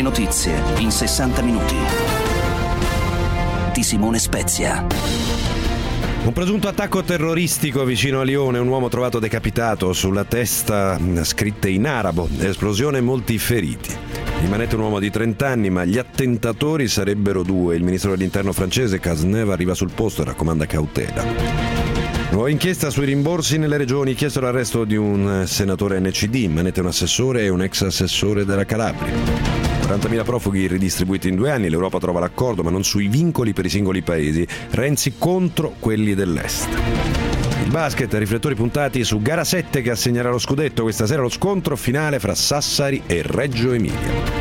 Le notizie in 60 minuti. Di Simone Spezia. Un presunto attacco terroristico vicino a Lione, un uomo trovato decapitato, sulla testa scritte in arabo, esplosione e molti feriti. In manetta un uomo di 30 anni, ma gli attentatori sarebbero due. Il ministro dell'interno francese Cazeneuve arriva sul posto e raccomanda cautela. Nuova inchiesta sui rimborsi nelle regioni, chiesto l'arresto di un senatore NCD, in manetta un assessore e un ex assessore della Calabria. 40.000 profughi ridistribuiti in 2 anni, l'Europa trova l'accordo ma non sui vincoli per i singoli paesi. Renzi contro quelli dell'Est. Il basket, riflettori puntati su gara 7 che assegnerà lo scudetto. Questa sera lo scontro finale fra Sassari e Reggio Emilia.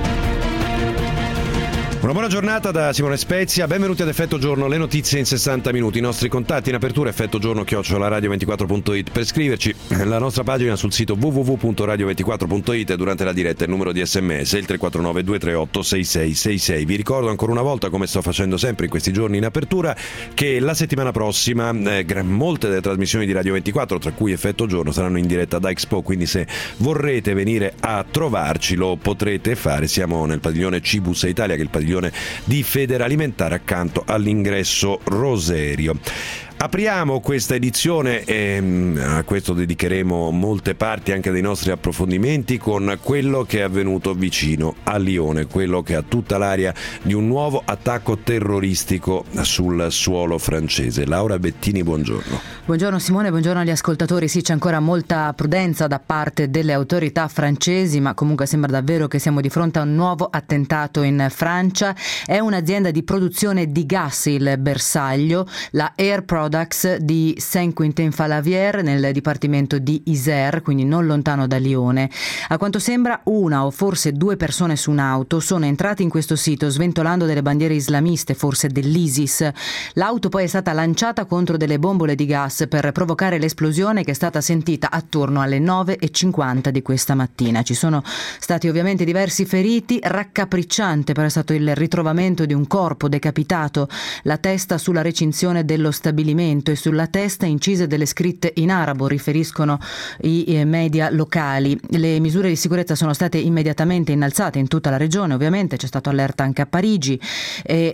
Una buona giornata da Simone Spezia, benvenuti ad Effetto Giorno, le notizie in 60 minuti. I nostri contatti in apertura: effettogiorno@radio24.it. Per scriverci, la nostra pagina sul sito www.radio24.it e durante la diretta il numero di SMS, il 349 238 6666. Vi ricordo ancora una volta, come sto facendo sempre in questi giorni in apertura, che la settimana prossima molte delle trasmissioni di Radio 24, tra cui Effetto Giorno, saranno in diretta da Expo, quindi se vorrete venire a trovarci lo potrete fare. Siamo nel padiglione Cibus Italia, che è il padiglione di Federalimentare accanto all'ingresso Roserio. Apriamo questa edizione e a questo dedicheremo molte parti anche dei nostri approfondimenti con quello che è avvenuto vicino a Lione, quello che ha tutta l'aria di un nuovo attacco terroristico sul suolo francese. Laura Bettini, buongiorno. Buongiorno Simone, buongiorno agli ascoltatori. Sì, c'è ancora molta prudenza da parte delle autorità francesi, ma comunque sembra davvero che siamo di fronte a un nuovo attentato in Francia. È un'azienda di produzione di gas, il bersaglio, la Air Products di Saint-Quentin-Falavier, nel dipartimento di Isère, quindi non lontano da Lione. A quanto sembra una o forse 2 persone su un'auto sono entrate in questo sito sventolando delle bandiere islamiste, forse dell'ISIS. L'auto poi è stata lanciata contro delle bombole di gas per provocare l'esplosione, che è stata sentita attorno alle 9:50 di questa mattina. Ci sono stati ovviamente diversi feriti. Raccapricciante però è stato il ritrovamento di un corpo decapitato, la testa sulla recinzione dello stabilimento e sulla testa incise delle scritte in arabo, riferiscono i media locali. Le misure di sicurezza sono state immediatamente innalzate in tutta la regione, ovviamente c'è stato allerta anche a Parigi e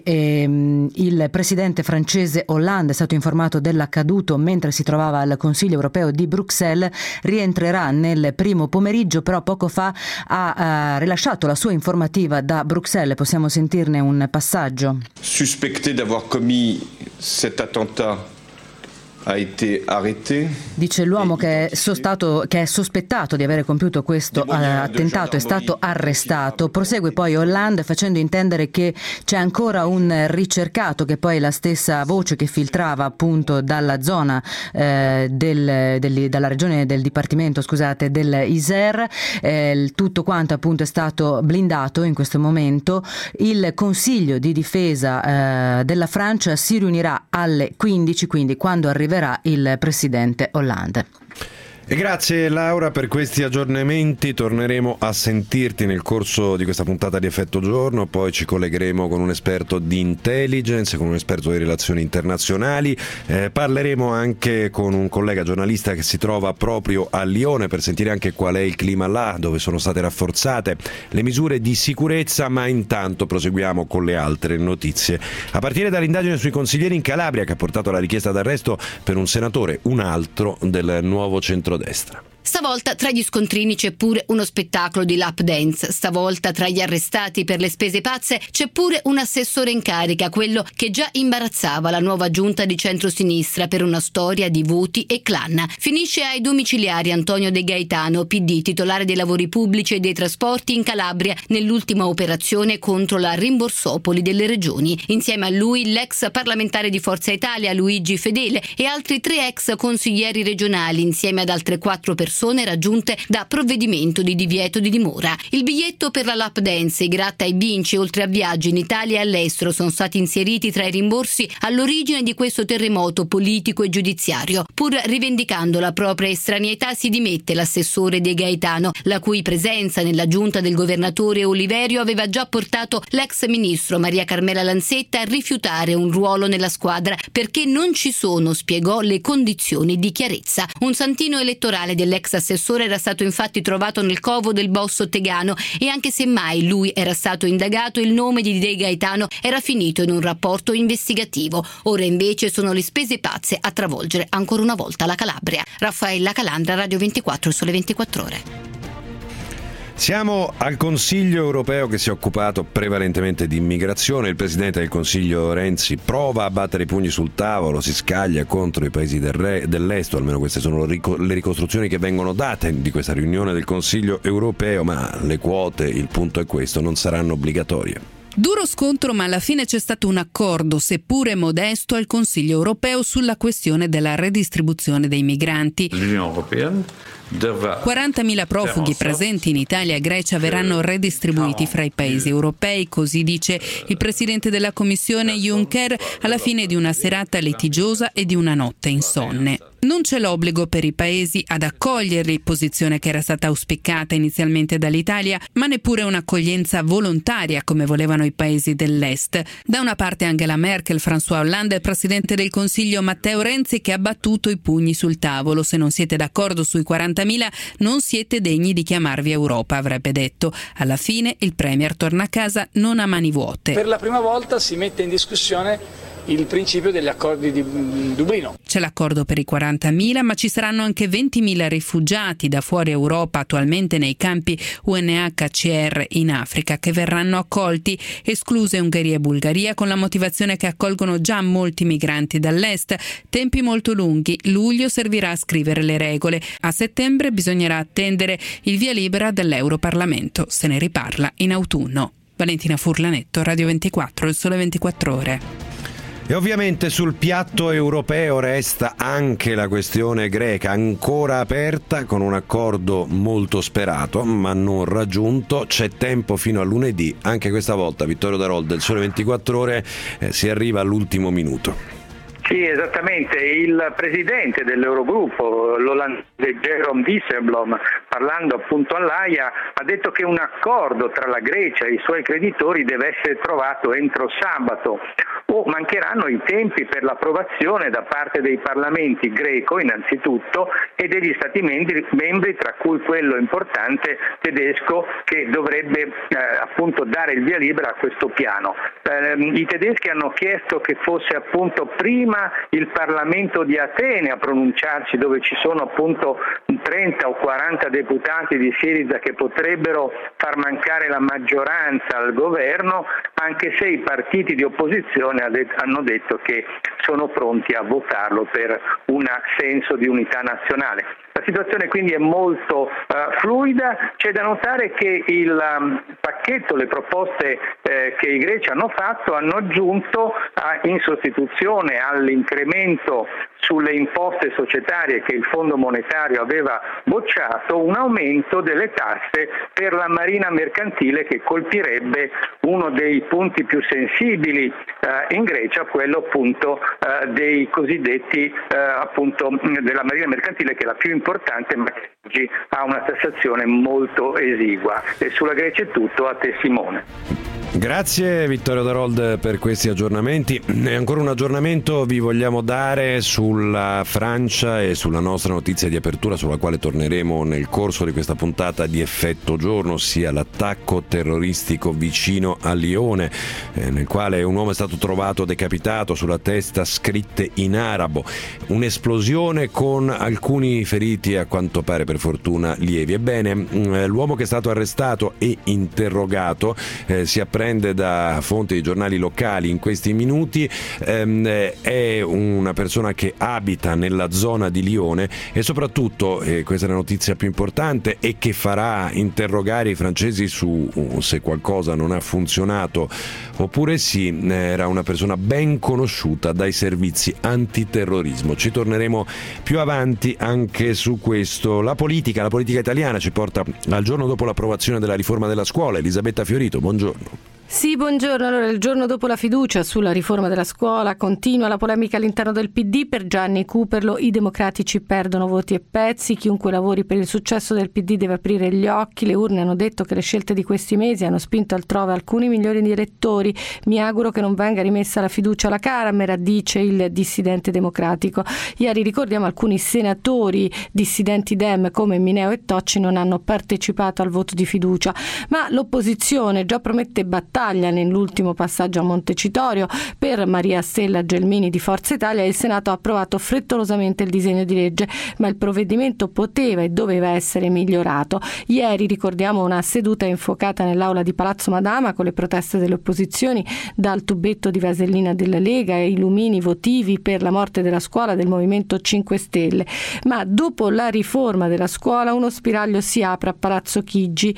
il presidente francese Hollande è stato informato dell'accaduto mentre si trovava al Consiglio europeo di Bruxelles. Rientrerà nel primo pomeriggio, però poco fa ha rilasciato la sua informativa da Bruxelles. Possiamo sentirne un passaggio. Suspecté d'avoir commis cet attentat a été arrêté. Dice l'uomo che è sospettato di avere compiuto questo attentato è stato arrestato. Prosegue poi Hollande facendo intendere che c'è ancora un ricercato, che poi è la stessa voce che filtrava appunto dalla zona dalla regione del dipartimento, dell'Isère. Tutto quanto appunto è stato blindato in questo momento. Il Consiglio di difesa della Francia si riunirà alle 15, quindi quando arriverà il presidente Hollande. E grazie Laura per questi aggiornamenti. Torneremo a sentirti nel corso di questa puntata di Effetto Giorno, poi ci collegheremo con un esperto di intelligence, con un esperto di relazioni internazionali, parleremo anche con un collega giornalista che si trova proprio a Lione per sentire anche qual è il clima là, dove sono state rafforzate le misure di sicurezza, ma intanto proseguiamo con le altre notizie. A partire dall'indagine sui consiglieri in Calabria, che ha portato alla richiesta d'arresto per un senatore, un altro del Nuovo Centrodestra. Stavolta tra gli scontrini c'è pure uno spettacolo di lap dance. Stavolta tra gli arrestati per le spese pazze c'è pure un assessore in carica, quello che già imbarazzava la nuova giunta di centrosinistra per una storia di voti e clan. Finisce ai domiciliari Antonio De Gaetano, PD, titolare dei lavori pubblici e dei trasporti in Calabria, nell'ultima operazione contro la rimborsopoli delle regioni. Insieme a lui l'ex parlamentare di Forza Italia Luigi Fedele e altri 3 ex consiglieri regionali, insieme ad altre 4 persone raggiunte da provvedimento di divieto di dimora. Il biglietto per la lap dance, i gratta e vinci oltre a viaggi in Italia e all'estero sono stati inseriti tra i rimborsi all'origine di questo terremoto politico e giudiziario. Pur rivendicando la propria estraneità si dimette l'assessore De Gaetano, la cui presenza nella giunta del governatore Oliverio aveva già portato l'ex ministro Maria Carmela Lanzetta a rifiutare un ruolo nella squadra perché non ci sono, spiegò, le condizioni di chiarezza. Un santino elettorale dell'ex assessore era stato infatti trovato nel covo del boss Tegano e anche se mai lui era stato indagato, il nome di De Gaetano era finito in un rapporto investigativo. Ora invece sono le spese pazze a travolgere ancora una volta la Calabria. Raffaella Calandra, Radio 24, Sole 24 Ore. Siamo al Consiglio europeo che si è occupato prevalentemente di immigrazione. Il Presidente del Consiglio Renzi prova a battere i pugni sul tavolo, si scaglia contro i paesi dell'Est, o almeno queste sono le ricostruzioni che vengono date di questa riunione del Consiglio europeo, ma le quote, il punto è questo, non saranno obbligatorie. Duro scontro, ma alla fine c'è stato un accordo, seppure modesto, al Consiglio europeo sulla questione della redistribuzione dei migranti. 40.000 profughi presenti in Italia e Grecia verranno redistribuiti fra i paesi europei, così dice il Presidente della Commissione Juncker alla fine di una serata litigiosa e di una notte insonne. Non c'è l'obbligo per i paesi ad accoglierli, posizione che era stata auspicata inizialmente dall'Italia, ma neppure un'accoglienza volontaria come volevano i paesi dell'Est. Da una parte Angela Merkel, François Hollande e il Presidente del Consiglio Matteo Renzi che ha battuto i pugni sul tavolo. Se non siete d'accordo sui 40.000 non siete degni di chiamarvi Europa, avrebbe detto. Alla fine il Premier torna a casa non a mani vuote. Per la prima volta si mette in discussione il principio degli accordi di Dublino. C'è l'accordo per i 40.000, ma ci saranno anche 20.000 rifugiati da fuori Europa attualmente nei campi UNHCR in Africa che verranno accolti, escluse Ungheria e Bulgaria, con la motivazione che accolgono già molti migranti dall'est. Tempi molto lunghi, luglio servirà a scrivere le regole. A settembre bisognerà attendere il via libera dell'Europarlamento. Se ne riparla in autunno. Valentina Furlanetto, Radio 24, il Sole 24 Ore. E ovviamente sul piatto europeo resta anche la questione greca, ancora aperta con un accordo molto sperato ma non raggiunto. C'è tempo fino a lunedì, anche questa volta Vittorio Darol del Sole 24 Ore si arriva all'ultimo minuto. Sì, esattamente. Il presidente dell'Eurogruppo, l'olandese Jeroen Dijsselbloem, parlando appunto all'Aia, ha detto che un accordo tra la Grecia e i suoi creditori deve essere trovato entro sabato o mancheranno i tempi per l'approvazione da parte dei parlamenti greco innanzitutto e degli stati membri tra cui quello importante tedesco che dovrebbe appunto dare il via libera a questo piano. I tedeschi hanno chiesto che fosse appunto prima il Parlamento di Atene a pronunciarsi, dove ci sono appunto 30 o 40 deputati di Syriza che potrebbero far mancare la maggioranza al governo, anche se i partiti di opposizione hanno detto che sono pronti a votarlo per un senso di unità nazionale. La situazione quindi è molto fluida. C'è da notare che il pacchetto, le proposte che i greci hanno fatto hanno aggiunto in sostituzione all'incremento sulle imposte societarie che il Fondo Monetario aveva bocciato un aumento delle tasse per la marina mercantile che colpirebbe uno dei punti più sensibili in Grecia, quello appunto dei cosiddetti appunto della marina mercantile, che è la più importante ma che oggi ha una tassazione molto esigua. E sulla Grecia è tutto, a te Simone. Grazie Vittorio Darold per questi aggiornamenti. E ancora un aggiornamento vi vogliamo dare sulla Francia e sulla nostra notizia di apertura, sulla quale torneremo nel corso di questa puntata di Effetto Giorno, ossia l'attacco terroristico vicino a Lione, nel quale un uomo è stato trovato decapitato, sulla testa scritte in arabo, un'esplosione con alcuni feriti, a quanto pare per fortuna lievi. Ebbene, l'uomo che è stato arrestato e interrogato si apprende da fonti di giornali locali in questi minuti, è una persona che abita nella zona di Lione e soprattutto, questa è la notizia più importante e che farà interrogare i francesi su se qualcosa non ha funzionato oppure sì, era una persona ben conosciuta dai servizi antiterrorismo. Ci torneremo più avanti anche su questo. La politica italiana ci porta al giorno dopo l'approvazione della riforma della scuola. Elisabetta Fiorito, buongiorno. Sì, buongiorno. Allora, il giorno dopo la fiducia sulla riforma della scuola continua la polemica all'interno del PD. Per Gianni Cuperlo i democratici perdono voti e pezzi. Chiunque lavori per il successo del PD deve aprire gli occhi. Le urne hanno detto che le scelte di questi mesi hanno spinto altrove alcuni migliori direttori. Mi auguro che non venga rimessa la fiducia alla Camera, dice il dissidente democratico. Ieri, ricordiamo, alcuni senatori dissidenti Dem come Mineo e Tocci non hanno partecipato al voto di fiducia, ma l'opposizione già promette battaglia nell'ultimo passaggio a Montecitorio. Per Maria Stella Gelmini di Forza Italia il Senato ha approvato frettolosamente il disegno di legge, ma il provvedimento poteva e doveva essere migliorato. Ieri, ricordiamo, una seduta infuocata nell'aula di Palazzo Madama con le proteste delle opposizioni, dal tubetto di vasellina della Lega e i lumini votivi per la morte della scuola del Movimento 5 Stelle. Ma dopo la riforma della scuola uno spiraglio si apre a Palazzo Chigi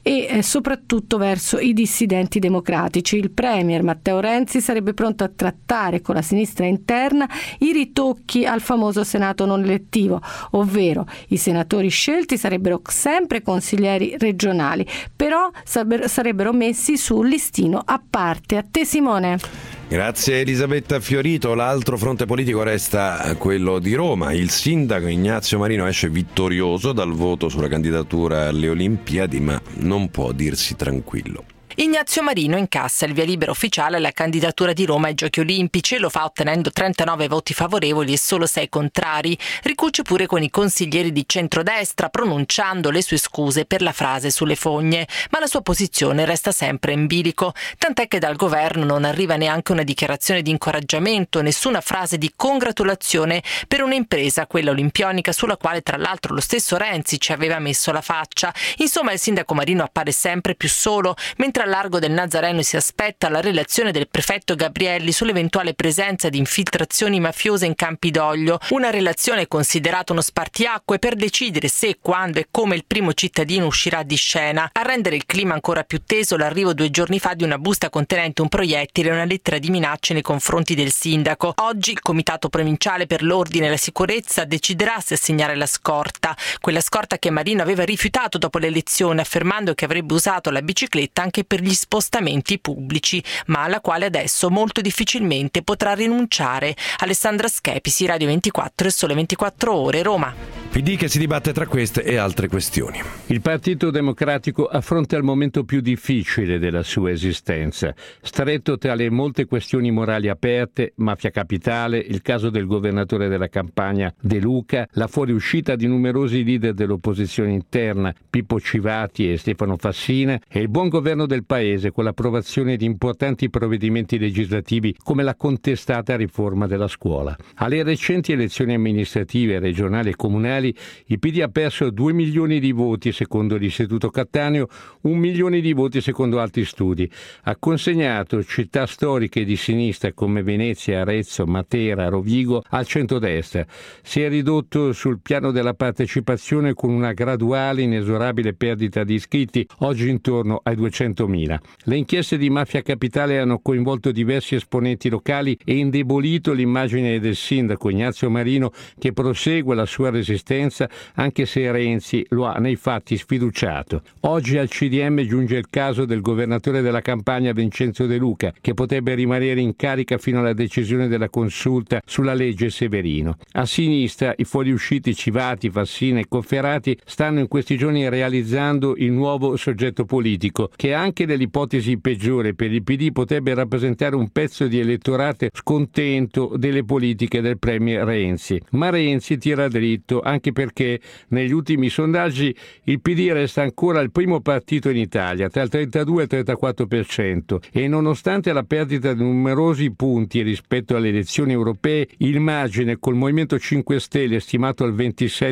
e soprattutto verso i dissidenti democratici. Il premier Matteo Renzi sarebbe pronto a trattare con la sinistra interna i ritocchi al famoso Senato non elettivo, ovvero i senatori scelti sarebbero sempre consiglieri regionali, però sarebbero messi su un listino a parte. A te, Simone. Grazie Elisabetta Fiorito. L'altro fronte politico resta quello di Roma. Il sindaco Ignazio Marino esce vittorioso dal voto sulla candidatura alle Olimpiadi, ma non può dirsi tranquillo. Ignazio Marino incassa il via libera ufficiale alla candidatura di Roma ai Giochi Olimpici e lo fa ottenendo 39 voti favorevoli e solo 6 contrari. Ricuce pure con i consiglieri di centrodestra, pronunciando le sue scuse per la frase sulle fogne, ma la sua posizione resta sempre in bilico, tant'è che dal governo non arriva neanche una dichiarazione di incoraggiamento, nessuna frase di congratulazione per un'impresa, quella olimpionica, sulla quale tra l'altro lo stesso Renzi ci aveva messo la faccia. Insomma, il sindaco Marino appare sempre più solo, mentre al largo del Nazareno si aspetta la relazione del prefetto Gabrielli sull'eventuale presenza di infiltrazioni mafiose in Campidoglio, una relazione considerata uno spartiacque per decidere se, quando e come il primo cittadino uscirà di scena. A rendere il clima ancora più teso l'arrivo 2 giorni fa di una busta contenente un proiettile e una lettera di minacce nei confronti del sindaco. Oggi il Comitato Provinciale per l'Ordine e la Sicurezza deciderà se assegnare la scorta, quella scorta che Marino aveva rifiutato dopo l'elezione, affermando che avrebbe usato la bicicletta anche per gli spostamenti pubblici, ma alla quale adesso molto difficilmente potrà rinunciare. Alessandra Schepisi, Radio 24 e Sole 24 Ore, Roma. PD che si dibatte tra queste e altre questioni. Il Partito Democratico affronta il momento più difficile della sua esistenza, stretto tra le molte questioni morali aperte, mafia capitale, il caso del governatore della Campania De Luca, la fuoriuscita di numerosi leader dell'opposizione interna, Pippo Civati e Stefano Fassina, e il buon governo del Paese con l'approvazione di importanti provvedimenti legislativi come la contestata riforma della scuola. Alle recenti elezioni amministrative, regionali e comunali il PD ha perso 2 milioni di voti secondo l'Istituto Cattaneo, 1 milione di voti secondo altri studi. Ha consegnato città storiche di sinistra come Venezia, Arezzo, Matera, Rovigo al centrodestra. Si è ridotto sul piano della partecipazione con una graduale, inesorabile perdita di iscritti, oggi intorno ai 200.000. Le inchieste di Mafia Capitale hanno coinvolto diversi esponenti locali e indebolito l'immagine del sindaco Ignazio Marino, che prosegue la sua resistenza anche se Renzi lo ha nei fatti sfiduciato. Oggi al CDM giunge il caso del governatore della Campania Vincenzo De Luca, che potrebbe rimanere in carica fino alla decisione della consulta sulla legge Severino. A sinistra i fuoriusciti Civati, Fassina e Cofferati stanno in questi giorni realizzando il nuovo soggetto politico, che anche nell'ipotesi peggiore per il PD potrebbe rappresentare un pezzo di elettorato scontento delle politiche del premier Renzi. Ma Renzi tira dritto, anche perché negli ultimi sondaggi il PD resta ancora il primo partito in Italia, tra il 32 e il 34%, e nonostante la perdita di numerosi punti rispetto alle elezioni europee, il margine col Movimento 5 Stelle stimato al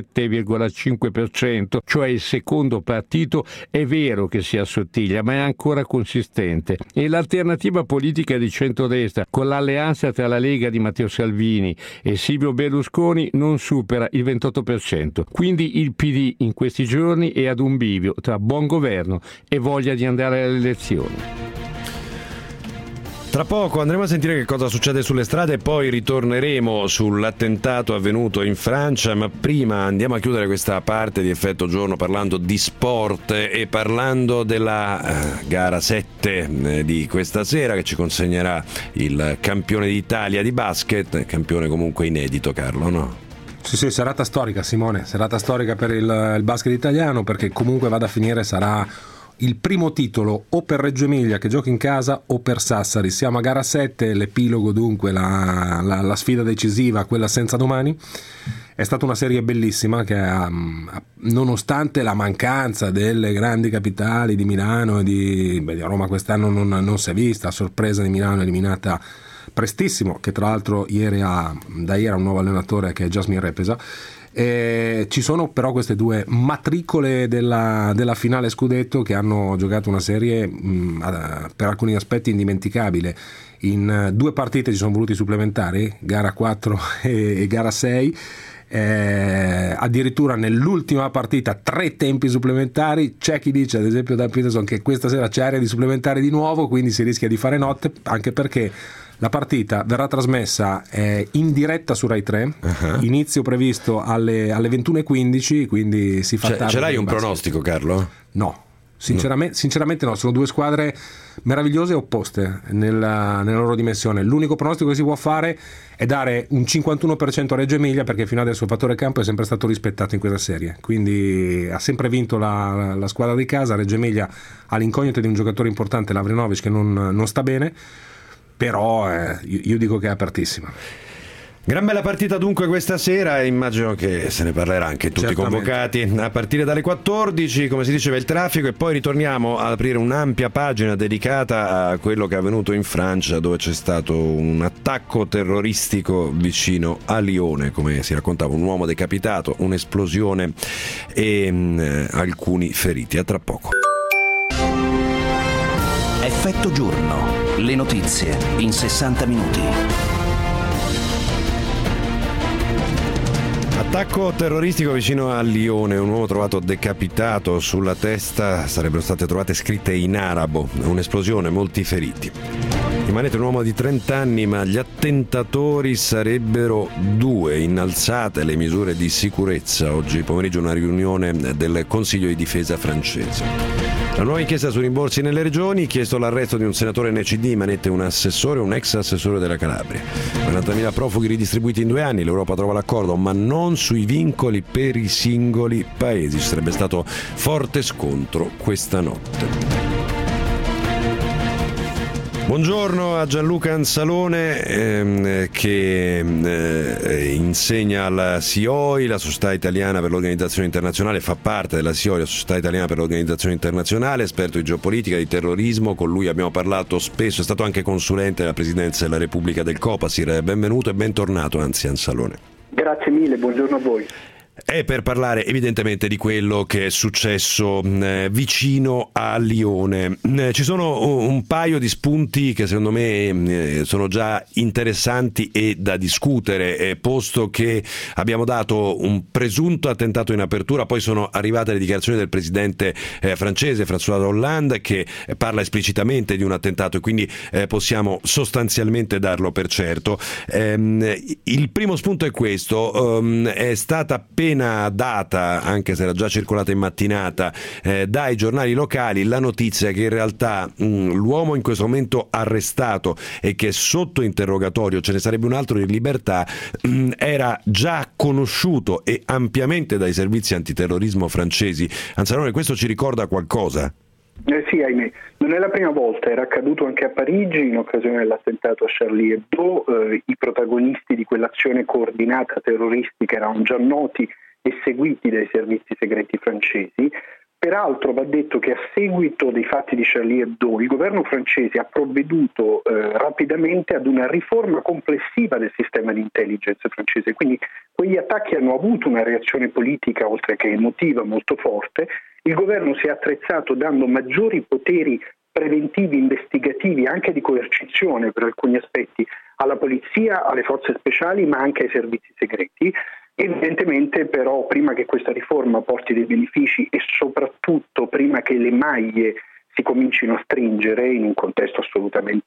27,5%, cioè il secondo partito, è vero che si assottiglia, ma è ancora consistente. E l'alternativa politica di centrodestra, con l'alleanza tra la Lega di Matteo Salvini e Silvio Berlusconi, non supera il 28%. Quindi il PD in questi giorni è ad un bivio tra buon governo e voglia di andare alle elezioni. Tra poco andremo a sentire che cosa succede sulle strade e poi ritorneremo sull'attentato avvenuto in Francia, ma prima andiamo a chiudere questa parte di Effetto Giorno parlando di sport e parlando della gara 7 di questa sera, che ci consegnerà il campione d'Italia di basket, campione comunque inedito, Carlo, no? Sì, serata storica, Simone, serata storica per il basket italiano, perché comunque vada a finire sarà il primo titolo o per Reggio Emilia che gioca in casa o per Sassari. Siamo a gara 7, l'epilogo dunque, la sfida decisiva, quella senza domani. È stata una serie bellissima che nonostante la mancanza delle grandi capitali di Milano e di Roma quest'anno non si è vista, a sorpresa di Milano eliminata prestissimo, che tra l'altro da ieri ha un nuovo allenatore che è Jasmine Repesa. Ci sono però queste due matricole della finale scudetto che hanno giocato una serie per alcuni aspetti indimenticabile. In 2 partite ci sono voluti supplementari, gara 4 e gara 6. Addirittura nell'ultima partita 3 tempi supplementari. C'è chi dice, ad esempio da Peterson, che questa sera c'è area di supplementari di nuovo, quindi si rischia di fare notte, anche perché la partita verrà trasmessa in diretta su Rai 3, inizio previsto alle 21:15, quindi si fa tardi. Ce l'hai un pronostico, Carlo? No. Sinceramente no, sono 2 squadre meravigliose e opposte nella loro dimensione. L'unico pronostico che si può fare è dare un 51% a Reggio Emilia, perché fino adesso il fattore campo è sempre stato rispettato in questa serie, quindi ha sempre vinto la squadra di casa. Reggio Emilia ha l'incognito di un giocatore importante, Lavrinovic, che non sta bene, però io dico che è apertissima. Gran bella partita dunque questa sera, immagino che se ne parlerà anche tutti i convocati a partire dalle 14, come si diceva il traffico, e poi ritorniamo ad aprire un'ampia pagina dedicata a quello che è avvenuto in Francia, dove c'è stato un attacco terroristico vicino a Lione, come si raccontava, un uomo decapitato, un'esplosione e alcuni feriti. A tra poco. Effetto Giorno, le notizie in 60 minuti. Attacco terroristico vicino a Lione, un uomo trovato decapitato, sulla testa sarebbero state trovate scritte in arabo, un'esplosione, molti feriti. Rimanete un uomo di 30 anni, ma gli attentatori sarebbero 2, innalzate le misure di sicurezza. Oggi pomeriggio una riunione del Consiglio di difesa francese. La nuova inchiesta sui rimborsi nelle regioni, chiesto l'arresto di un senatore NCD, manette un assessore, un ex assessore della Calabria. 40.000 profughi ridistribuiti in 2 anni, l'Europa trova l'accordo, ma non sui vincoli per i singoli paesi. Ci sarebbe stato forte scontro questa notte. Buongiorno a Gianluca Anzalone che insegna alla SIOI, la Società Italiana per l'Organizzazione Internazionale, fa parte della SIOI, la Società Italiana per l'Organizzazione Internazionale, esperto di geopolitica, di terrorismo. Con lui abbiamo parlato spesso, è stato anche consulente della Presidenza della Repubblica del Copasir. Benvenuto e bentornato, Anzalone. Grazie mille, buongiorno a voi. È per parlare evidentemente di quello che è successo vicino a Lione. Ci sono un paio di spunti che secondo me sono già interessanti e da discutere, posto che abbiamo dato un presunto attentato in apertura, poi sono arrivate le dichiarazioni del presidente francese François Hollande, che parla esplicitamente di un attentato, e quindi possiamo sostanzialmente darlo per certo. Il primo spunto è questo: è stata appena data, anche se era già circolata in mattinata, dai giornali locali, la notizia che in realtà l'uomo in questo momento arrestato e che è sotto interrogatorio, ce ne sarebbe un altro in libertà, era già conosciuto e ampiamente dai servizi antiterrorismo francesi. Anzalone, questo ci ricorda qualcosa? Sì, ahimè, non è la prima volta, era accaduto anche a Parigi in occasione dell'attentato a Charlie Hebdo. I protagonisti di quell'azione coordinata terroristica erano già noti e seguiti dai servizi segreti francesi. Peraltro va detto che a seguito dei fatti di Charlie Hebdo il governo francese ha provveduto rapidamente ad una riforma complessiva del sistema di intelligence francese, quindi quegli attacchi hanno avuto una reazione politica oltre che emotiva molto forte. Il governo si è attrezzato dando maggiori poteri preventivi, investigativi, anche di coercizione per alcuni aspetti, alla polizia, alle forze speciali, ma anche ai servizi segreti. Evidentemente però prima che questa riforma porti dei benefici e soprattutto prima che le maglie si comincino a stringere in un contesto assolutamente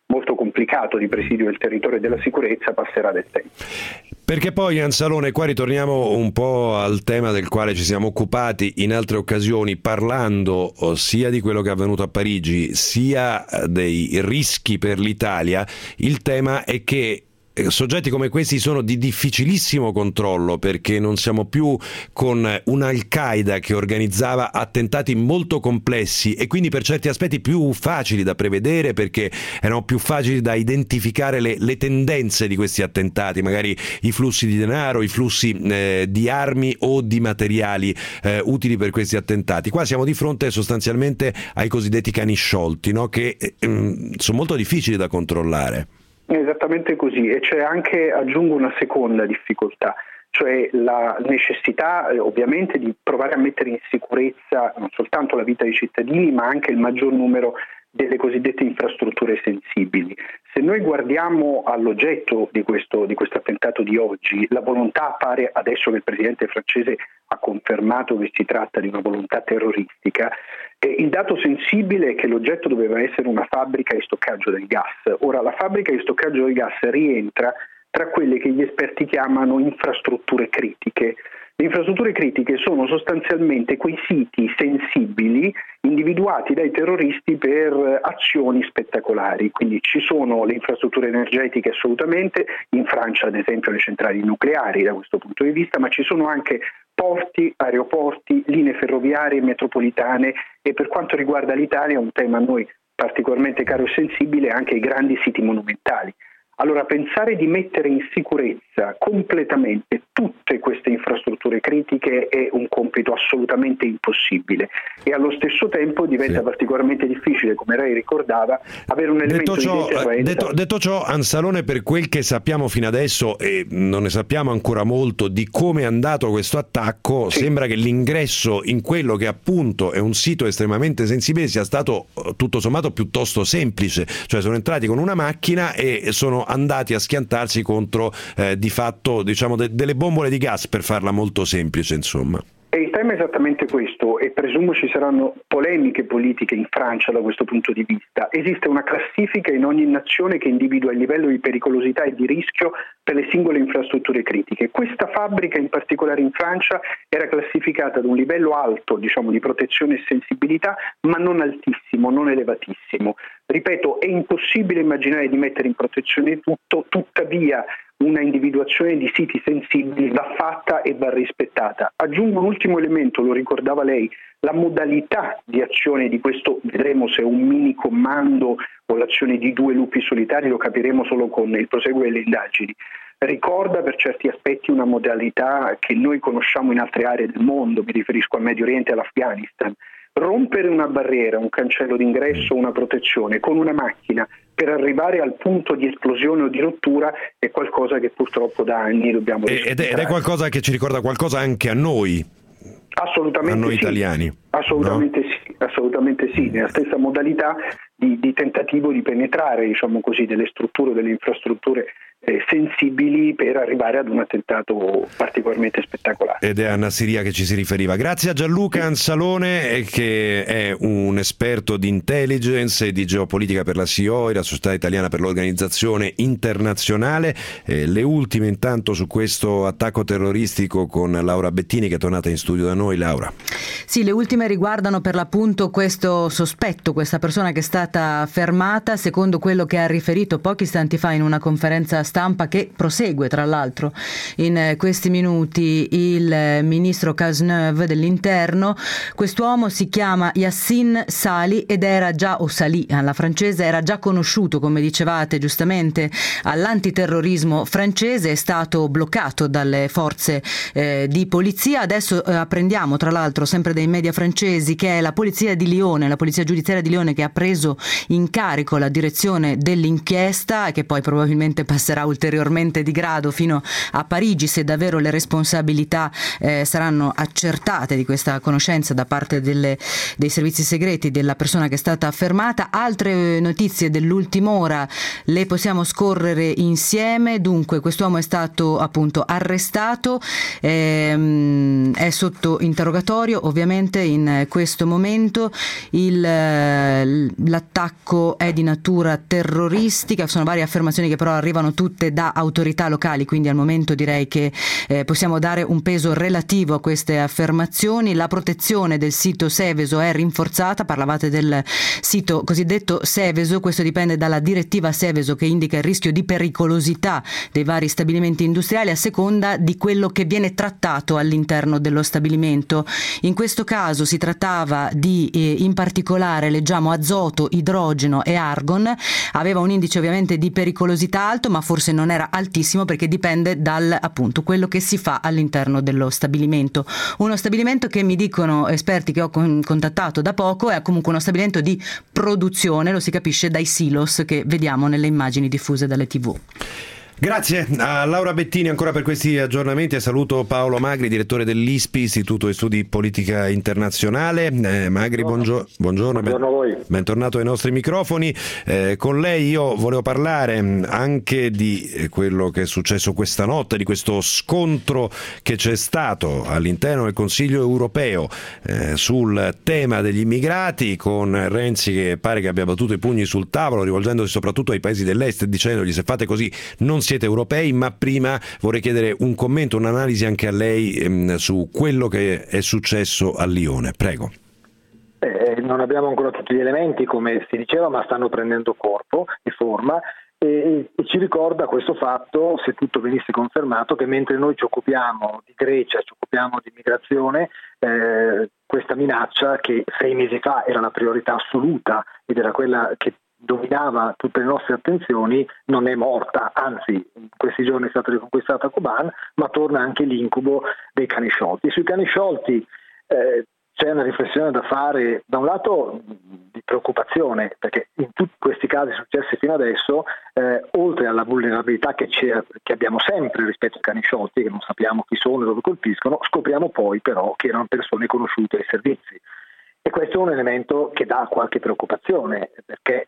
molto complicato di presidio del territorio e della sicurezza passerà del tempo. Perché poi, Anzalone, qua ritorniamo un po' al tema del quale ci siamo occupati in altre occasioni, parlando sia di quello che è avvenuto a Parigi, sia dei rischi per l'Italia. Il tema è che soggetti come questi sono di difficilissimo controllo, perché non siamo più con un'Al-Qaeda che organizzava attentati molto complessi e quindi per certi aspetti più facili da prevedere, perché erano più facili da identificare le tendenze di questi attentati, magari i flussi di denaro, i flussi di armi o di materiali utili per questi attentati. Qua siamo di fronte sostanzialmente ai cosiddetti cani sciolti, no? Che sono molto difficili da controllare. Esattamente così, e c'è anche, aggiungo, una seconda difficoltà, cioè la necessità ovviamente di provare a mettere in sicurezza non soltanto la vita dei cittadini, ma anche il maggior numero delle cosiddette infrastrutture sensibili. Se noi guardiamo all'oggetto di questo attentato di oggi, la volontà appare, adesso che il presidente francese ha confermato che si tratta di una volontà terroristica, il dato sensibile è che l'oggetto doveva essere una fabbrica di stoccaggio del gas. Ora, la fabbrica di stoccaggio del gas rientra tra quelle che gli esperti chiamano infrastrutture critiche. Le infrastrutture critiche sono sostanzialmente quei siti sensibili individuati dai terroristi per azioni spettacolari. Quindi ci sono le infrastrutture energetiche assolutamente, in Francia ad esempio le centrali nucleari da questo punto di vista, ma ci sono anche porti, aeroporti, linee ferroviarie, metropolitane, e per quanto riguarda l'Italia un tema a noi particolarmente caro e sensibile, anche i grandi siti monumentali. Allora, pensare di mettere in sicurezza completamente tutte queste infrastrutture critiche è un compito assolutamente impossibile, e allo stesso tempo diventa particolarmente difficile, come lei ricordava, avere un elemento di deterrenza. Detto ciò, Anzalone, per quel che sappiamo fino adesso, e non ne sappiamo ancora molto di come è andato questo attacco, sembra che l'ingresso in quello che appunto è un sito estremamente sensibile sia stato tutto sommato piuttosto semplice, cioè sono entrati con una macchina e sono andati a schiantarsi contro di fatto, diciamo, delle bombole di gas, per farla molto semplice, insomma. E il tema è esattamente questo, e presumo ci saranno polemiche politiche in Francia da questo punto di vista. Esiste una classifica in ogni nazione che individua il livello di pericolosità e di rischio per le singole infrastrutture critiche. Questa fabbrica in particolare in Francia era classificata ad un livello alto, diciamo, di protezione e sensibilità, ma non altissimo, non elevatissimo. Ripeto, è impossibile immaginare di mettere in protezione tutto, tuttavia una individuazione di siti sensibili va fatta e va rispettata. Aggiungo un ultimo elemento, lo ricordava lei, la modalità di azione di questo, vedremo se è un mini comando o l'azione di due lupi solitari, lo capiremo solo con il proseguo delle indagini. Ricorda per certi aspetti una modalità che noi conosciamo in altre aree del mondo, mi riferisco al Medio Oriente e all'Afghanistan. Rompere una barriera, un cancello d'ingresso, una protezione con una macchina per arrivare al punto di esplosione o di rottura è qualcosa che purtroppo da anni dobbiamo rispettare. Ed è qualcosa che ci ricorda qualcosa anche a noi. Assolutamente a noi sì. Italiani. Assolutamente, no? Assolutamente sì, nella stessa modalità di tentativo di penetrare, diciamo così, delle strutture, delle infrastrutture sensibili per arrivare ad un attentato particolarmente spettacolare. Ed è a Nassiriya che ci si riferiva. Grazie a Gianluca Anzalone, che è un esperto di intelligence e di geopolitica per la SIOI, la Società Italiana per l'Organizzazione Internazionale. Le ultime intanto su questo attacco terroristico con Laura Bettini, che è tornata in studio da noi. Laura. Sì, le ultime riguardano per l'appunto questo sospetto, questa persona che è stata fermata, secondo quello che ha riferito pochi istanti fa in una conferenza stampa che prosegue tra l'altro in questi minuti il ministro Cazeneuve dell'interno. Quest'uomo si chiama Yassine Sali ed era già, o Sali alla francese, era già conosciuto, come dicevate giustamente, all'antiterrorismo francese, è stato bloccato dalle forze di polizia. Adesso apprendiamo tra l'altro sempre dei media francesi che è la polizia di Lione, la polizia giudiziaria di Lione, che ha preso in carico la direzione dell'inchiesta e che poi probabilmente passerà scenderà ulteriormente di grado fino a Parigi se davvero le responsabilità saranno accertate di questa conoscenza da parte dei servizi segreti della persona che è stata affermata. Altre notizie dell'ultima ora le possiamo scorrere insieme. Dunque, quest'uomo è stato appunto arrestato, è sotto interrogatorio ovviamente in questo momento. L'attacco è di natura terroristica, sono varie affermazioni che però arrivano tutte da autorità locali, quindi al momento direi che possiamo dare un peso relativo a queste affermazioni. La protezione del sito Seveso è rinforzata, parlavate del sito cosiddetto Seveso, questo dipende dalla direttiva Seveso che indica il rischio di pericolosità dei vari stabilimenti industriali a seconda di quello che viene trattato all'interno dello stabilimento. In questo caso si trattava di in particolare, leggiamo, azoto, idrogeno e argon. Aveva un indice ovviamente di pericolosità alto, ma forse non era altissimo perché dipende dal appunto quello che si fa all'interno dello stabilimento. Uno stabilimento che mi dicono esperti che ho contattato da poco è comunque uno stabilimento di produzione, lo si capisce dai silos che vediamo nelle immagini diffuse dalle TV. Grazie a Laura Bettini ancora per questi aggiornamenti e saluto Paolo Magri, direttore dell'ISPI, Istituto di Studi Politica Internazionale. Magri, buongiorno a voi. Bentornato ai nostri microfoni. Con lei io volevo parlare anche di quello che è successo questa notte, di questo scontro che c'è stato all'interno del Consiglio europeo sul tema degli immigrati, con Renzi che pare che abbia battuto i pugni sul tavolo rivolgendosi soprattutto ai paesi dell'est dicendogli: se fate così non siete europei. Ma prima vorrei chiedere un commento, un'analisi anche a lei su quello che è successo a Lione. Prego. Non abbiamo ancora tutti gli elementi, come si diceva, ma stanno prendendo corpo e forma e ci ricorda questo fatto, se tutto venisse confermato, che mentre noi ci occupiamo di Grecia, ci occupiamo di immigrazione, questa minaccia che 6 mesi fa era la priorità assoluta ed era quella che dominava tutte le nostre attenzioni, non è morta, anzi in questi giorni è stata riconquistata Kobane, ma torna anche l'incubo dei cani sciolti. Sui cani sciolti c'è una riflessione da fare, da un lato di preoccupazione, perché in tutti questi casi successi fino adesso, oltre alla vulnerabilità che abbiamo sempre rispetto ai cani sciolti, che non sappiamo chi sono e dove colpiscono, scopriamo poi però che erano persone conosciute ai servizi. E questo è un elemento che dà qualche preoccupazione, perché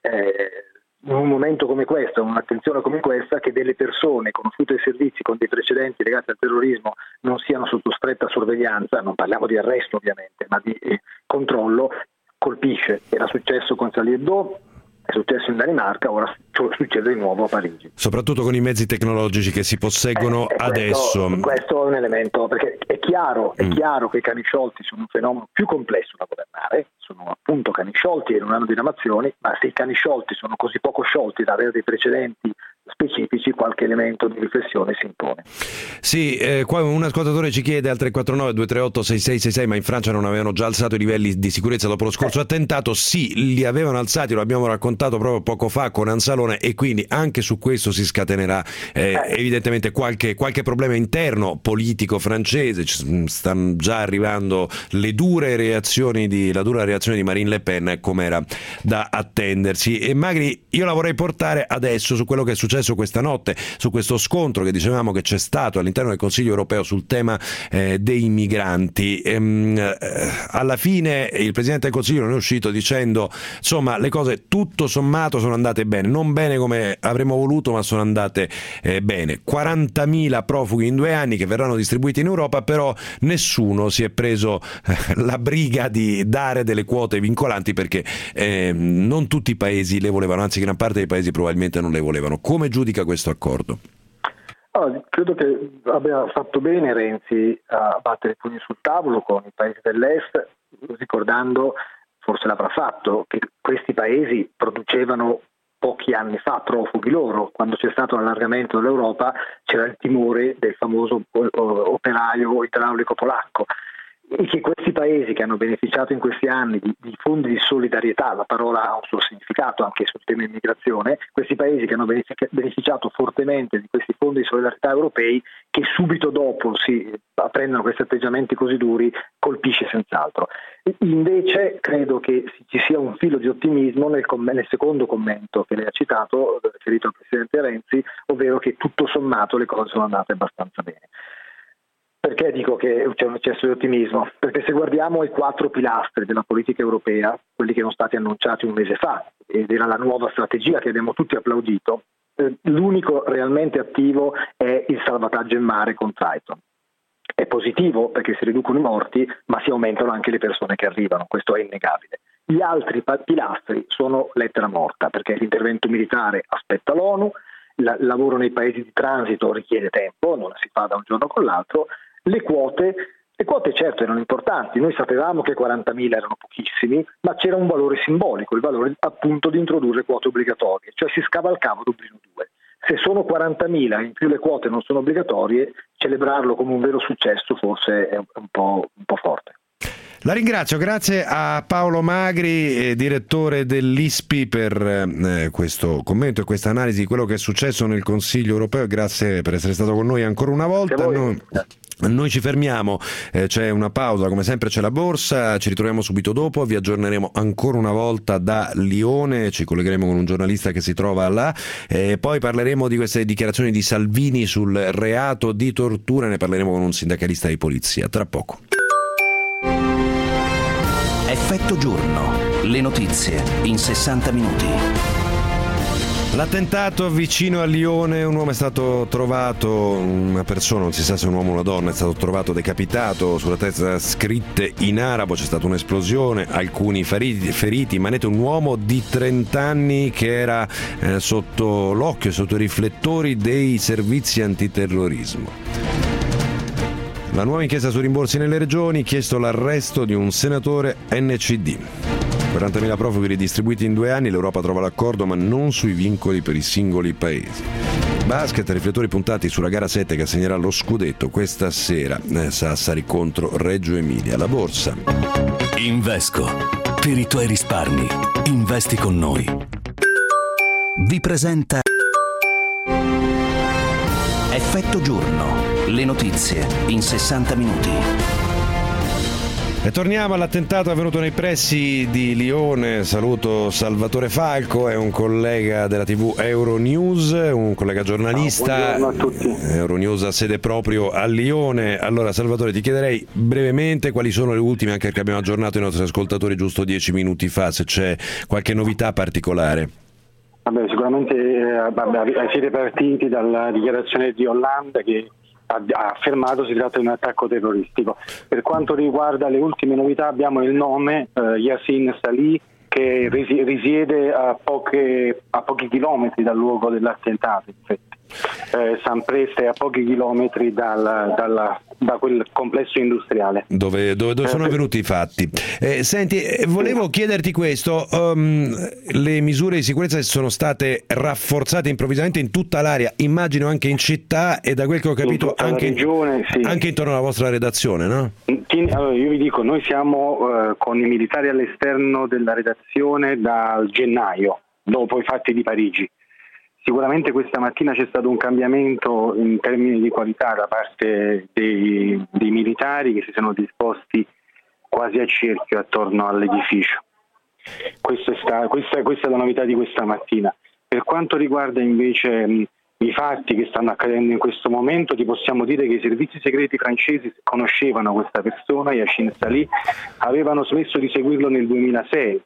in un momento come questo, in un'attenzione come questa, che delle persone conosciute ai servizi con dei precedenti legati al terrorismo non siano sotto stretta sorveglianza, non parliamo di arresto ovviamente, ma di controllo, colpisce. Era successo con Charlie Hebdo, è successo in Danimarca, ora succede di nuovo a Parigi. Soprattutto con i mezzi tecnologici che si posseggono adesso. Questo è un elemento, perché è chiaro che i cani sciolti sono un fenomeno più complesso da governare, sono appunto cani sciolti e non hanno diramazioni, ma se i cani sciolti sono così poco sciolti da avere dei precedenti specifici, qualche elemento di riflessione si impone. Sì, qua un ascoltatore ci chiede al 349-238-6666, ma in Francia non avevano già alzato i livelli di sicurezza dopo lo scorso attentato? Sì, li avevano alzati, lo abbiamo raccontato proprio poco fa con Anzalone, e quindi anche su questo si scatenerà evidentemente qualche problema interno politico francese. Stanno già arrivando la dura reazione di Marine Le Pen, come era da attendersi. E Magri, io la vorrei portare adesso su quello che è successo questa notte, su questo scontro che dicevamo che c'è stato all'interno del Consiglio europeo sul tema dei migranti. Alla fine il Presidente del Consiglio non è uscito dicendo insomma le cose tutto sommato sono andate bene, non bene come avremmo voluto, ma sono andate bene. 40.000 profughi in 2 anni che verranno distribuiti in Europa, però nessuno si è preso la briga di dare delle quote vincolanti, perché non tutti i paesi le volevano, anzi gran parte dei paesi probabilmente non le volevano. Come giudica questo accordo? Credo che abbia fatto bene Renzi a battere i pugni sul tavolo con i paesi dell'est, ricordando, forse l'avrà fatto, che questi paesi producevano pochi anni fa profughi loro. Quando c'è stato l'allargamento dell'Europa c'era il timore del famoso operaio idraulico polacco. e che questi paesi che hanno beneficiato in questi anni di fondi di solidarietà, la parola ha un suo significato anche sul tema immigrazione, questi paesi che hanno beneficiato fortemente di questi fondi di solidarietà europei, che subito dopo si prendono questi atteggiamenti così duri, colpisce senz'altro. Invece credo che ci sia un filo di ottimismo nel secondo commento che lei ha citato, riferito al Presidente Renzi, ovvero che tutto sommato le cose sono andate abbastanza bene. Perché dico che c'è un eccesso di ottimismo? Perché se guardiamo i 4 pilastri della politica europea, quelli che erano stati annunciati un mese fa, ed era la nuova strategia che abbiamo tutti applaudito, l'unico realmente attivo è il salvataggio in mare con Triton. È positivo perché si riducono i morti, ma si aumentano anche le persone che arrivano, questo è innegabile. Gli altri pilastri sono lettera morta, perché l'intervento militare aspetta l'ONU, il lavoro nei paesi di transito richiede tempo, non si fa da un giorno con l'altro. Le quote certo erano importanti, noi sapevamo che 40.000 erano pochissimi, ma c'era un valore simbolico, il valore appunto di introdurre quote obbligatorie, cioè si scavalcava Dublino 2. Se sono 40.000 in più le quote non sono obbligatorie, celebrarlo come un vero successo forse è un po' forte. La ringrazio, grazie a Paolo Magri, direttore dell'ISPI, per questo commento e questa analisi di quello che è successo nel Consiglio europeo, e grazie per essere stato con noi ancora una volta. Noi ci fermiamo, c'è una pausa, come sempre c'è la borsa, ci ritroviamo subito dopo, vi aggiorneremo ancora una volta da Lione, ci collegheremo con un giornalista che si trova là, poi parleremo di queste dichiarazioni di Salvini sul reato di tortura, ne parleremo con un sindacalista di polizia, tra poco. Effetto giorno, le notizie in 60 minuti. L'attentato vicino a Lione, un uomo è stato trovato, una persona, non si sa se è un uomo o una donna, è stato trovato decapitato, sulla testa scritte in arabo, c'è stata un'esplosione, alcuni feriti, manete un uomo di 30 anni che era sotto l'occhio, sotto i riflettori dei servizi antiterrorismo. La nuova inchiesta su rimborsi nelle regioni, chiesto l'arresto di un senatore NCD. 40.000 profughi ridistribuiti in 2 anni, l'Europa trova l'accordo ma non sui vincoli per i singoli paesi. Basket, riflettori puntati sulla gara 7 che assegnerà lo scudetto questa sera, Sassari contro Reggio Emilia. La borsa. Invesco, per i tuoi risparmi, investi con noi. Vi presenta Effetto giorno, le notizie in 60 minuti. E torniamo all'attentato avvenuto nei pressi di Lione. Saluto Salvatore Falco, è un collega della TV Euronews, un collega giornalista. Buongiorno a tutti. Euronews ha sede proprio a Lione. Allora Salvatore, ti chiederei brevemente quali sono le ultime, anche perché abbiamo aggiornato i nostri ascoltatori giusto 10 minuti fa, se c'è qualche novità particolare. Vabbè, sicuramente siete partiti dalla dichiarazione di Hollande che ha affermato si tratta di un attacco terroristico. Per quanto riguarda le ultime novità abbiamo il nome Yassin Salih, che risiede a pochi chilometri dal luogo dell'attentato. San Presta è a pochi chilometri da quel complesso industriale dove sono avvenuti i fatti. Senti, volevo chiederti questo, le misure di sicurezza sono state rafforzate improvvisamente in tutta l'area, immagino anche in città e da quel che ho capito anche regione, sì. Anche intorno alla vostra redazione, no? Allora, io vi dico, noi siamo con i militari all'esterno della redazione dal gennaio, dopo i fatti di Parigi. Sicuramente questa mattina c'è stato un cambiamento in termini di qualità da parte dei militari che si sono disposti quasi a cerchio attorno all'edificio. Questa è la novità di questa mattina. Per quanto riguarda invece i fatti che stanno accadendo in questo momento, ti possiamo dire che i servizi segreti francesi conoscevano questa persona, Yassin Salih, avevano smesso di seguirlo nel 2006.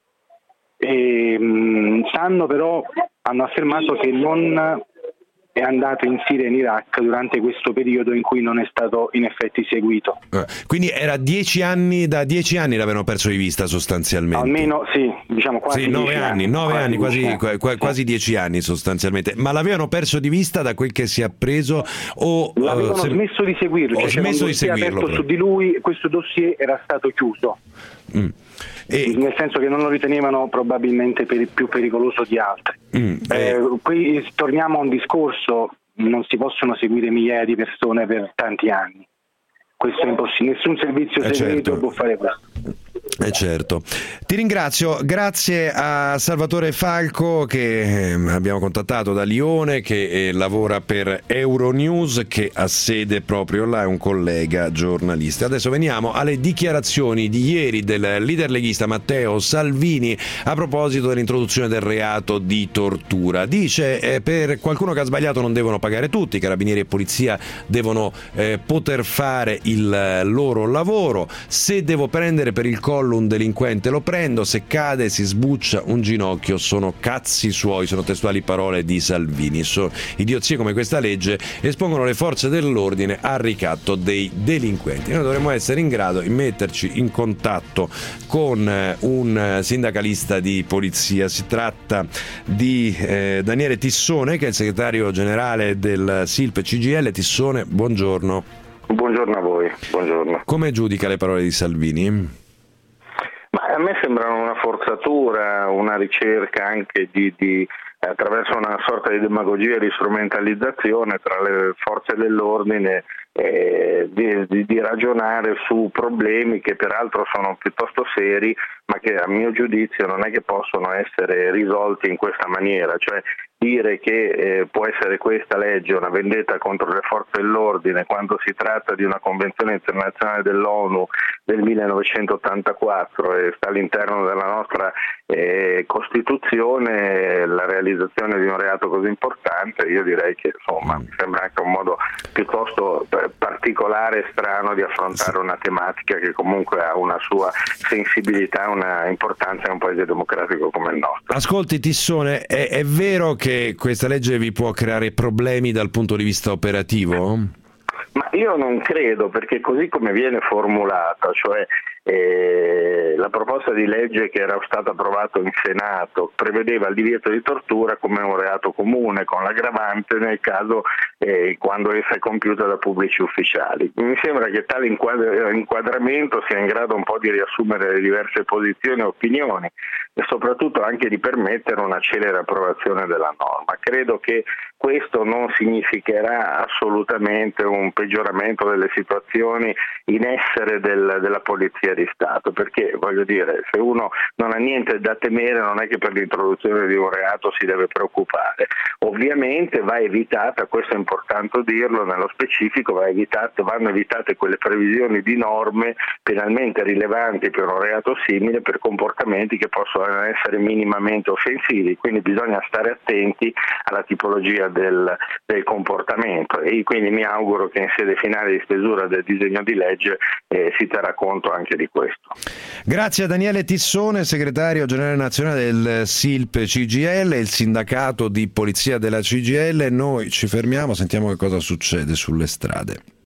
Hanno affermato che non è andato in Siria e in Iraq durante questo periodo in cui non è stato in effetti seguito. Quindi era 10 anni, da 10 anni l'avevano perso di vista sostanzialmente. Almeno sì, diciamo quasi 9 anni, quasi 10 anni sostanzialmente. Ma l'avevano perso di vista da quel che si è appreso o l'avevano smesso di seguirlo, cioè smesso di seguirlo aperto su di lui, questo dossier era stato chiuso. Nel senso che non lo ritenevano probabilmente più pericoloso di altri. Qui torniamo a un discorso: non si possono seguire migliaia di persone per tanti anni. questo è impossibile, nessun servizio segreto può fare questo. Certo. Ti ringrazio, grazie a Salvatore Falco che abbiamo contattato da Lione, che lavora per Euronews, che ha sede proprio là, è un collega giornalista. Adesso veniamo alle dichiarazioni di ieri del leader leghista Matteo Salvini a proposito dell'introduzione del reato di tortura. Dice per qualcuno che ha sbagliato non devono pagare tutti, carabinieri e polizia devono poter fare il loro lavoro, se devo prendere per il collo un delinquente lo prendo, se cade si sbuccia un ginocchio, sono cazzi suoi, sono testuali parole di Salvini. Idiozie come questa legge espongono le forze dell'ordine al ricatto dei delinquenti. Noi dovremmo essere in grado di metterci in contatto con un sindacalista di polizia. Si tratta di Daniele Tissone, che è il segretario generale del SILP CGIL. Tissone, buongiorno. Buongiorno a voi, buongiorno. Come giudica le parole di Salvini? Ma a me sembrano una forzatura, una ricerca anche di attraverso una sorta di demagogia e di strumentalizzazione tra le forze dell'ordine, di ragionare su problemi che peraltro sono piuttosto seri, ma che a mio giudizio non è che possono essere risolti in questa maniera, cioè dire che può essere questa legge una vendetta contro le forze dell'ordine quando si tratta di una convenzione internazionale dell'ONU del 1984 e sta all'interno della nostra Costituzione, la realizzazione di un reato così importante, io direi che insomma mi sembra anche un modo piuttosto particolare e strano di affrontare una tematica che comunque ha una sua sensibilità, una importanza in un paese democratico come il nostro. Ascolti Tissone, è vero che questa legge vi può creare problemi dal punto di vista operativo? Ma io non credo, perché così come viene formulata, cioè la proposta di legge che era stata approvata in Senato prevedeva il divieto di tortura come un reato comune, con l'aggravante nel caso quando essa è compiuta da pubblici ufficiali. Mi sembra che tale inquadramento sia in grado un po' di riassumere le diverse posizioni e opinioni e soprattutto anche di permettere una celere approvazione della norma. Credo che questo non significherà assolutamente un peggioramento delle situazioni in essere della Polizia di Stato, perché voglio dire, se uno non ha niente da temere non è che per l'introduzione di un reato si deve preoccupare. Ovviamente va evitata, questo è importante dirlo nello specifico, vanno evitate quelle previsioni di norme penalmente rilevanti per un reato simile per comportamenti che possono essere minimamente offensivi, quindi bisogna stare attenti alla tipologia del comportamento e quindi mi auguro che in sede finale di stesura del disegno di legge si terrà conto anche di questo. Grazie a Daniele Tissone, segretario generale nazionale del SILP CGIL, il sindacato di polizia della CGIL. Noi ci fermiamo, sentiamo che cosa succede sulle strade.